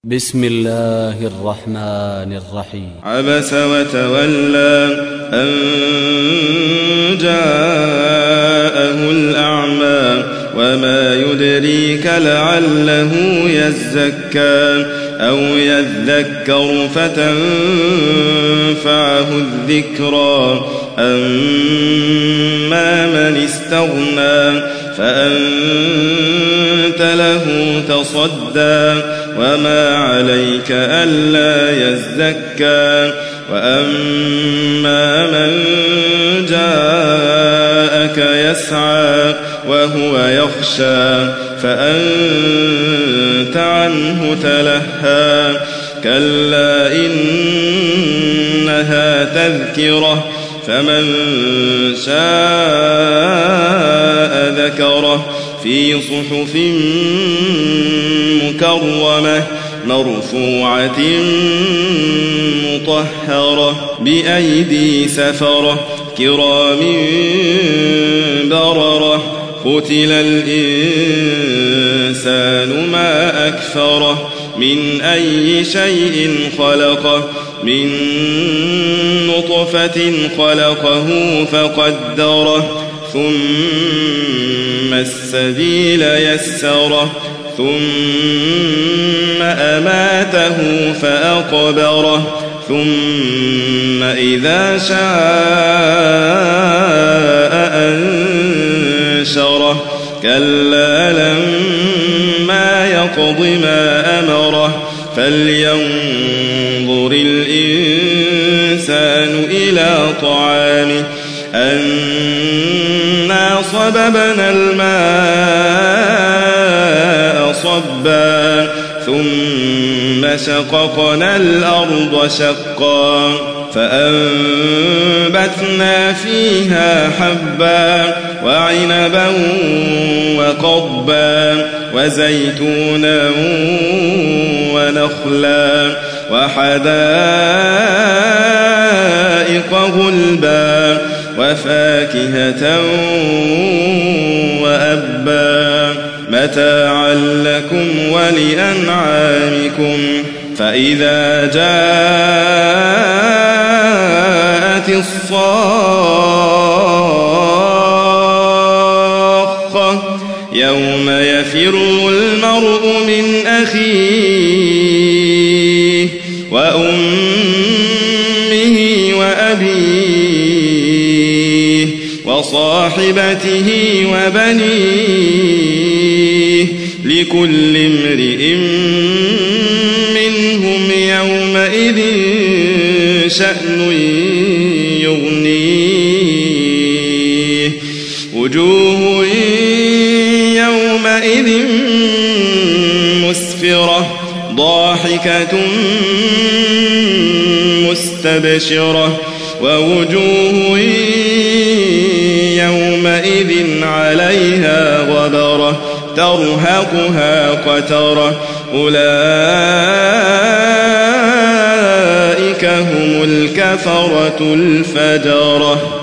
بسم الله الرحمن الرحيم. عبس وتولى أن جاءه الأعمى وما يدريك لعله يزكى أو يذكر فتنفعه الذكرى أما من استغنى فأنت له تصدى وما عليك ألا يزكى وأما من جاءك يسعى وهو يخشى فأنت عنه تلهى كلا إنها تذكرة فمن شاء ذكره في صحف مكرمة مرفوعة مطهرة بأيدي سفرة كرام بررة قتل الإنسان ما أكفره من أي شيء خلقه من نطفة خلقه فقدره ثم السبيل يسره ثم أماته فأقبره ثم إذا شاء أنشره كلا لما يقض ما أمره فلينظر الإنسان إلى طعامه أنا صببنا الماء صبا ثم شققنا الأرض شقا فأنبتنا فيها حبا وعنبا وقضبا وزيتونا ونخلا وحدائق غلبا وفاكهة وأبا متاعا لكم ولأنعامكم فإذا جاءت الصاخة يوم يفر المرء من أخيه وأمه وأبيه وصاحبته وبنيه لكل امرئ منهم يومئذ شأن يغنيه وجوه يومئذ مسفرة ضاحكة مستبشرة ووجوه يومئذ عليها غبرة ترهقها قترة أولئك هم الكفرة الفجرة.